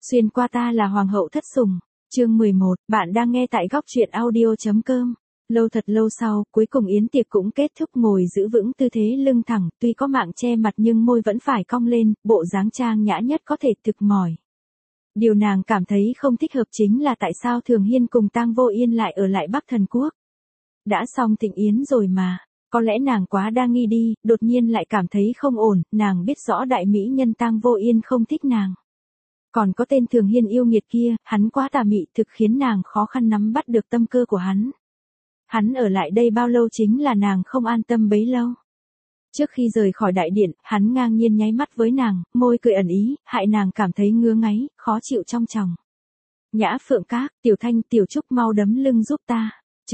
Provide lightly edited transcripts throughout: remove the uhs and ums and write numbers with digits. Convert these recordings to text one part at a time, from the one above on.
Xuyên qua ta là hoàng hậu thất sủng. Chương 11, bạn đang nghe tại góc truyện audio.com. Lâu thật lâu sau, cuối cùng yến tiệc cũng kết thúc, ngồi giữ vững tư thế lưng thẳng, tuy có mạng che mặt nhưng môi vẫn phải cong lên, bộ dáng trang nhã nhất có thể thực mỏi. Điều nàng cảm thấy không thích hợp chính là tại sao Thường Hiên cùng Tang Vô Yên lại ở lại Bắc Thần Quốc. Đã xong thịnh yến rồi mà, có lẽ nàng quá đa nghi đi, đột nhiên lại cảm thấy không ổn, nàng biết rõ đại mỹ nhân Tang Vô Yên không thích nàng. Còn có tên Thường Hiên yêu nghiệt kia, hắn quá tà mị thực khiến nàng khó khăn nắm bắt được tâm cơ của hắn. Hắn ở lại đây bao lâu chính là nàng không an tâm bấy lâu. Trước khi rời khỏi đại điện, hắn ngang nhiên nháy mắt với nàng, môi cười ẩn ý, hại nàng cảm thấy ngứa ngáy, khó chịu trong chồng. Nhã Phượng Các, Tiểu Thanh, Tiểu Trúc mau đấm lưng giúp ta.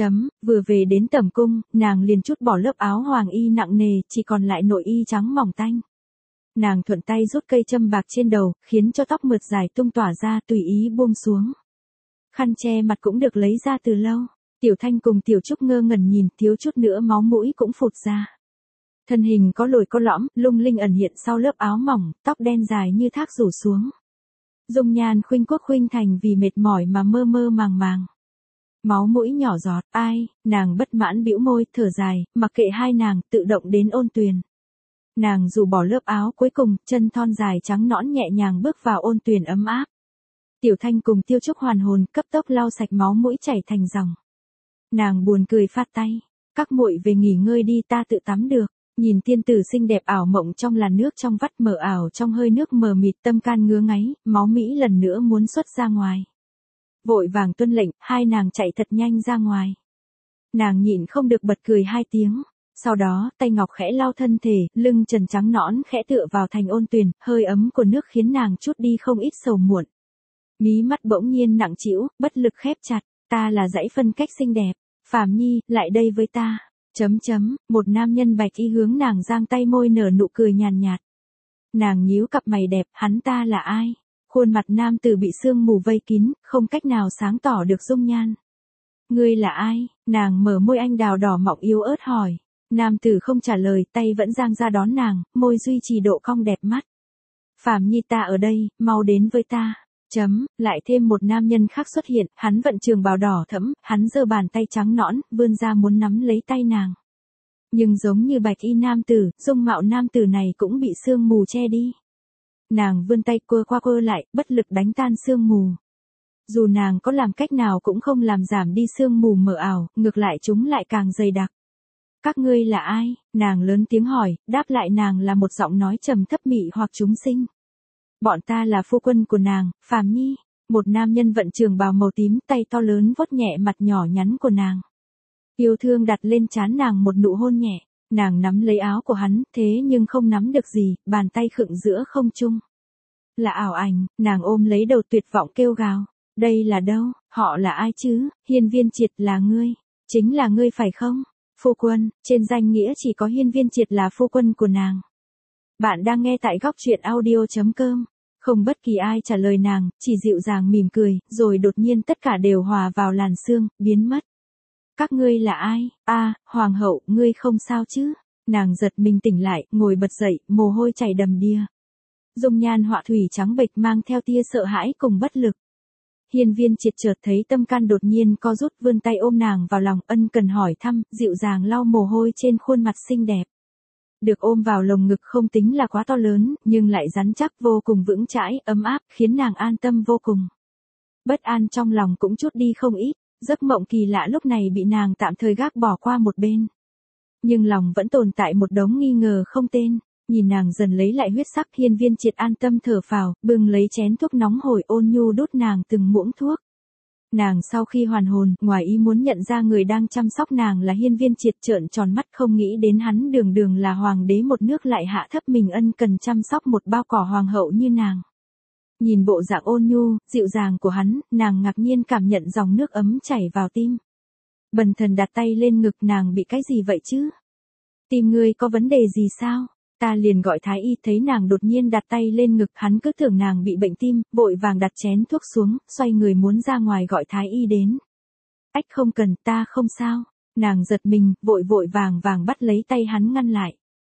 Vừa về đến tẩm cung, nàng liền trút bỏ lớp áo hoàng y nặng nề, chỉ còn lại nội y trắng mỏng tanh. Nàng thuận tay rút cây châm bạc trên đầu, khiến cho tóc mượt dài tung tỏa ra, tùy ý buông xuống. Khăn che mặt cũng được lấy ra từ lâu. Tiểu Thanh cùng Tiểu Trúc ngơ ngẩn nhìn, thiếu chút nữa máu mũi cũng phụt ra. Thân hình có lồi có lõm, lung linh ẩn hiện sau lớp áo mỏng, tóc đen dài như thác rủ xuống. Dung nhan khuynh quốc khuynh thành vì mệt mỏi mà mơ mơ màng màng. Máu mũi nhỏ giọt, ai, nàng bất mãn bĩu môi, thở dài, mặc kệ hai nàng, tự động đến ôn tuyền. Nàng dù bỏ lớp áo cuối cùng, chân thon dài trắng nõn nhẹ nhàng bước vào ôn tuyền ấm áp. Tiểu Thanh cùng Tiêu Trúc hoàn hồn, cấp tốc lau sạch máu mũi chảy thành dòng. Nàng buồn cười phát tay, các muội về nghỉ ngơi đi, ta tự tắm được. Nhìn tiên tử xinh đẹp ảo mộng trong làn nước trong vắt mờ ảo trong hơi nước mờ mịt, tâm can ngứa ngáy, máu mỹ lần nữa muốn xuất ra ngoài. Vội vàng tuân lệnh, hai nàng chạy thật nhanh ra ngoài. Nàng nhịn không được bật cười hai tiếng. Sau đó, tay ngọc khẽ lau thân thể, lưng trần trắng nõn khẽ tựa vào thành ôn tuyền, hơi ấm của nước khiến nàng chút đi không ít sầu muộn. Mí mắt bỗng nhiên nặng trĩu, bất lực khép chặt, ta là dãy phân cách xinh đẹp, Phàm Nhi, lại đây với ta. Một nam nhân bạch y hướng nàng giang tay, môi nở nụ cười nhàn nhạt. Nàng nhíu cặp mày đẹp, hắn ta là ai? Khuôn mặt nam tử bị sương mù vây kín, không cách nào sáng tỏ được dung nhan. Ngươi là ai? Nàng mở môi anh đào đỏ mọng yếu ớt hỏi. Nam tử không trả lời, tay vẫn giang ra đón nàng, môi duy trì độ cong đẹp mắt. Phàm Nhi, ta ở đây, mau đến với ta. Lại thêm một nam nhân khác xuất hiện, hắn vận trường bào đỏ thẫm, hắn giơ bàn tay trắng nõn, vươn ra muốn nắm lấy tay nàng. Nhưng giống như bạch y nam tử, dung mạo nam tử này cũng bị sương mù che đi. Nàng vươn tay quơ qua quơ lại, bất lực đánh tan sương mù. Dù nàng có làm cách nào cũng không làm giảm đi sương mù mờ ảo, ngược lại chúng lại càng dày đặc. Các ngươi là ai? Nàng lớn tiếng hỏi, đáp lại nàng là một giọng nói trầm thấp mị hoặc chúng sinh. Bọn ta là phu quân của nàng, Phàm Nhi. Một nam nhân vận trường bào màu tím, tay to lớn vuốt nhẹ mặt nhỏ nhắn của nàng. Yêu thương đặt lên trán nàng một nụ hôn nhẹ. Nàng nắm lấy áo của hắn, thế nhưng không nắm được gì, bàn tay khựng giữa không trung. Là ảo ảnh, nàng ôm lấy đầu tuyệt vọng kêu gào. Đây là đâu, họ là ai chứ? Hiên Viên Triệt là ngươi. Chính là ngươi phải không? Phu quân, trên danh nghĩa chỉ có Hiên Viên Triệt là phu quân của nàng. Bạn đang nghe tại góc truyện audio.com. Không bất kỳ ai trả lời nàng, chỉ dịu dàng mỉm cười, rồi đột nhiên tất cả đều hòa vào làn sương, biến mất. Các ngươi là ai? Hoàng hậu, ngươi không sao chứ? Nàng giật mình tỉnh lại, ngồi bật dậy, mồ hôi chảy đầm đìa. Dung nhan họa thủy trắng bệch mang theo tia sợ hãi cùng bất lực. Hiên Viên Triệt chợt thấy tâm can đột nhiên co rút, vươn tay ôm nàng vào lòng, ân cần hỏi thăm, dịu dàng lau mồ hôi trên khuôn mặt xinh đẹp. Được ôm vào lồng ngực không tính là quá to lớn, nhưng lại rắn chắc vô cùng vững chãi, ấm áp, khiến nàng an tâm vô cùng. Bất an trong lòng cũng chút đi không ít, giấc mộng kỳ lạ lúc này bị nàng tạm thời gác bỏ qua một bên. Nhưng lòng vẫn tồn tại một đống nghi ngờ không tên, nhìn nàng dần lấy lại huyết sắc, Hiên Viên Triệt an tâm thở phào, bưng lấy chén thuốc nóng hổi ôn nhu đút nàng từng muỗng thuốc. Nàng sau khi hoàn hồn, ngoài ý muốn nhận ra người đang chăm sóc nàng là Hiên Viên Triệt, trợn tròn mắt không nghĩ đến hắn đường đường là hoàng đế một nước lại hạ thấp mình ân cần chăm sóc một bao cỏ hoàng hậu như nàng. Nhìn bộ dạng ôn nhu, dịu dàng của hắn, nàng ngạc nhiên cảm nhận dòng nước ấm chảy vào tim. Bần thần đặt tay lên ngực, nàng bị cái gì vậy chứ? Tim ngươi có vấn đề gì sao? Ta liền gọi thái y, thấy nàng đột nhiên đặt tay lên ngực, hắn cứ tưởng nàng bị bệnh tim, vội vàng đặt chén thuốc xuống, xoay người muốn ra ngoài gọi thái y đến. Ách, không cần, ta không sao. Nàng giật mình, vội vàng bắt lấy tay hắn ngăn lại.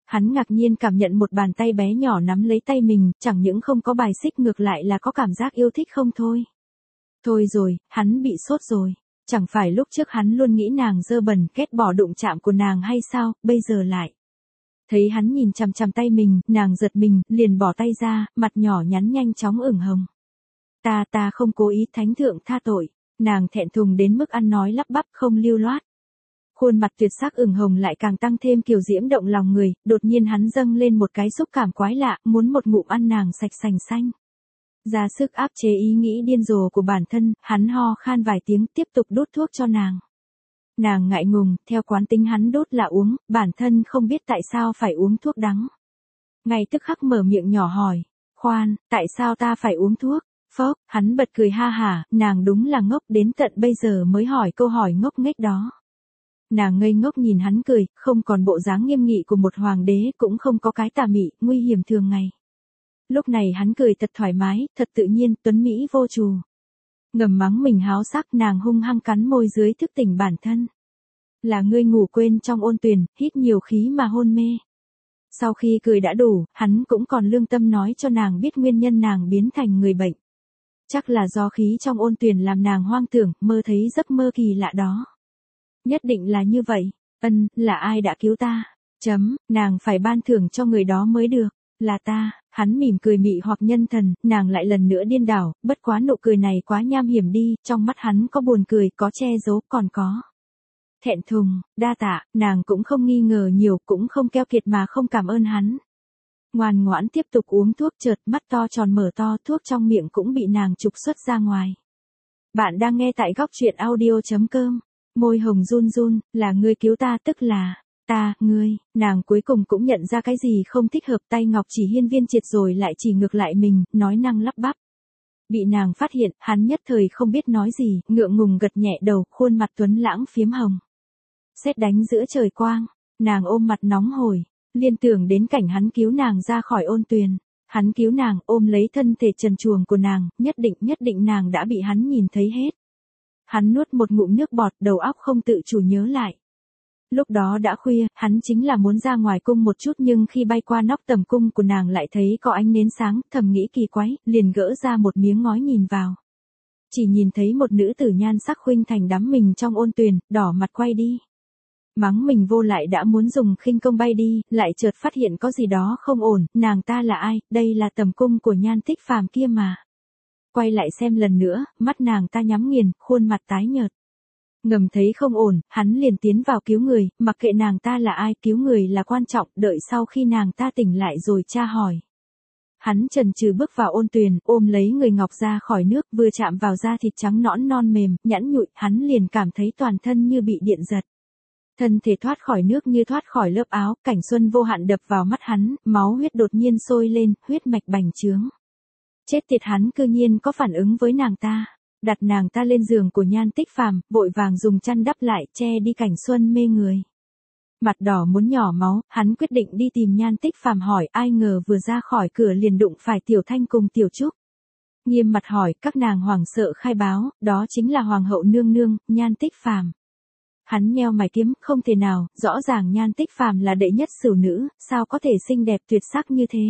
Hắn ngạc nhiên cảm nhận một bàn tay bé nhỏ nắm lấy tay mình, chẳng những không có bài xích ngược lại là có cảm giác yêu thích không thôi. Thôi rồi, hắn bị sốt rồi. Chẳng phải lúc trước hắn luôn nghĩ nàng dơ bẩn, ghét bỏ đụng chạm của nàng hay sao, bây giờ lại. Thấy hắn nhìn chằm chằm tay mình, nàng giật mình, liền bỏ tay ra, mặt nhỏ nhắn nhanh chóng ửng hồng. Ta không cố ý, thánh thượng tha tội. Nàng thẹn thùng đến mức ăn nói lắp bắp không lưu loát. Khuôn mặt tuyệt sắc ửng hồng lại càng tăng thêm kiều diễm động lòng người, đột nhiên hắn dâng lên một cái xúc cảm quái lạ, muốn một ngụm ăn nàng sạch sành xanh. Ra sức áp chế ý nghĩ điên rồ của bản thân, hắn ho khan vài tiếng tiếp tục đút thuốc cho nàng. Nàng ngại ngùng, theo quán tính hắn đốt là uống, bản thân không biết tại sao phải uống thuốc đắng. Ngay tức khắc mở miệng nhỏ hỏi, khoan, tại sao ta phải uống thuốc? Phốc, hắn bật cười ha hả, nàng đúng là ngốc đến tận bây giờ mới hỏi câu hỏi ngốc nghếch đó. Nàng ngây ngốc nhìn hắn cười, không còn bộ dáng nghiêm nghị của một hoàng đế, cũng không có cái tà mị, nguy hiểm thường ngày. Lúc này hắn cười thật thoải mái, thật tự nhiên, tuấn mỹ vô trù. Ngầm mắng mình háo sắc, nàng hung hăng cắn môi dưới thức tỉnh bản thân. Là ngươi ngủ quên trong ôn tuyền, hít nhiều khí mà hôn mê. Sau khi cười đã đủ, hắn cũng còn lương tâm nói cho nàng biết nguyên nhân nàng biến thành người bệnh. Chắc là do khí trong ôn tuyền làm nàng hoang tưởng, mơ thấy giấc mơ kỳ lạ đó. Nhất định là như vậy. Là ai đã cứu ta? Nàng phải ban thưởng cho người đó mới được. Là ta. Hắn mỉm cười mị hoặc nhân thần, nàng lại lần nữa điên đảo, bất quá nụ cười này quá nham hiểm đi, trong mắt hắn có buồn cười, có che giấu, còn có thẹn thùng, đa tạ, nàng cũng không nghi ngờ nhiều, cũng không keo kiệt mà không cảm ơn hắn. Ngoan ngoãn tiếp tục uống thuốc, chợt mắt to tròn mở to, thuốc trong miệng cũng bị nàng trục xuất ra ngoài. Bạn đang nghe tại góc truyện audio.com. Môi hồng run run, là ngươi cứu ta, tức là ngươi. Nàng cuối cùng cũng nhận ra cái gì không thích hợp, tay ngọc chỉ hiên viên triệt rồi lại chỉ ngược lại mình, nói năng lắp bắp. Bị nàng phát hiện, hắn nhất thời không biết nói gì, ngượng ngùng gật nhẹ đầu, khuôn mặt tuấn lãng phiếm hồng. Sét đánh giữa trời quang, nàng ôm mặt nóng hổi, liên tưởng đến cảnh hắn cứu nàng ra khỏi ôn tuyền. Hắn cứu nàng, ôm lấy thân thể trần truồng của nàng, nhất định nàng đã bị hắn nhìn thấy hết. Hắn nuốt một ngụm nước bọt, đầu óc không tự chủ nhớ lại. Lúc đó đã khuya, hắn chính là muốn ra ngoài cung một chút nhưng khi bay qua nóc tầm cung của nàng lại thấy có ánh nến sáng, thầm nghĩ kỳ quái, liền gỡ ra một miếng ngói nhìn vào. Chỉ nhìn thấy một nữ tử nhan sắc khuynh thành đắm mình trong ôn tuyền, đỏ mặt quay đi. Mắng mình vô lại đã muốn dùng khinh công bay đi, lại chợt phát hiện có gì đó không ổn, nàng ta là ai, đây là tầm cung của Nhan Tích Phàm kia mà. Quay lại xem lần nữa, mắt nàng ta nhắm nghiền, khuôn mặt tái nhợt. Ngầm thấy không ổn, hắn liền tiến vào cứu người, mặc kệ nàng ta là ai, cứu người là quan trọng, đợi sau khi nàng ta tỉnh lại rồi tra hỏi. Hắn chần chừ bước vào ôn tuyền, ôm lấy người ngọc ra khỏi nước, vừa chạm vào da thịt trắng nõn non mềm, nhẵn nhụi, hắn liền cảm thấy toàn thân như bị điện giật. Thân thể thoát khỏi nước như thoát khỏi lớp áo, cảnh xuân vô hạn đập vào mắt hắn, máu huyết đột nhiên sôi lên, huyết mạch bành trướng. Chết tiệt, hắn cư nhiên có phản ứng với nàng ta. Đặt nàng ta lên giường của Nhan Tích Phàm, vội vàng dùng chăn đắp lại, che đi cảnh xuân mê người. Mặt đỏ muốn nhỏ máu, hắn quyết định đi tìm Nhan Tích Phàm hỏi, ai ngờ vừa ra khỏi cửa liền đụng phải Tiểu Thanh cùng Tiểu Trúc. Nghiêm mặt hỏi, các nàng hoảng sợ khai báo, đó chính là hoàng hậu nương nương, Nhan Tích Phàm. Hắn nheo mày kiếm, không thể nào, rõ ràng Nhan Tích Phàm là đệ nhất sửu nữ, sao có thể xinh đẹp tuyệt sắc như thế.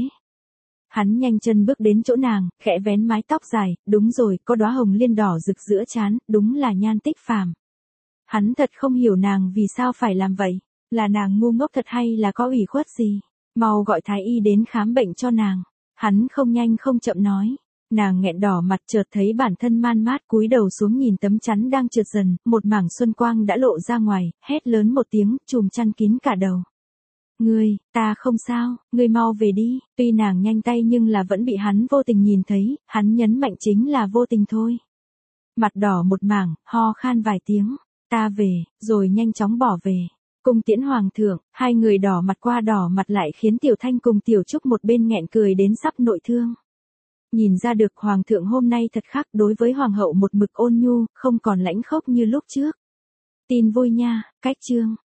Hắn nhanh chân bước đến chỗ nàng, khẽ vén mái tóc dài, đúng rồi, có đóa hồng liên đỏ rực giữa trán, đúng là Nhan Tích Phàm. Hắn thật không hiểu nàng vì sao phải làm vậy, là nàng ngu ngốc thật hay là có ủy khuất gì, mau gọi thái y đến khám bệnh cho nàng. Hắn không nhanh không chậm nói. Nàng nghẹn đỏ mặt, chợt thấy bản thân man mát cúi đầu xuống nhìn tấm chắn đang trượt dần, một mảng xuân quang đã lộ ra ngoài, hét lớn một tiếng, chùm chăn kín cả đầu. Ngươi, ta không sao, ngươi mau về đi. Tuy nàng nhanh tay nhưng là vẫn bị hắn vô tình nhìn thấy, hắn nhấn mạnh chính là vô tình thôi. Mặt đỏ một mảng, ho khan vài tiếng, ta về, rồi nhanh chóng bỏ về. Cung tiễn hoàng thượng, hai người đỏ mặt qua đỏ mặt lại khiến Tiểu Thanh cùng Tiểu Trúc một bên nghẹn cười đến sắp nội thương. Nhìn ra được hoàng thượng hôm nay thật khác, đối với hoàng hậu một mực ôn nhu, không còn lãnh khốc như lúc trước. Tin vui nha, cách chương.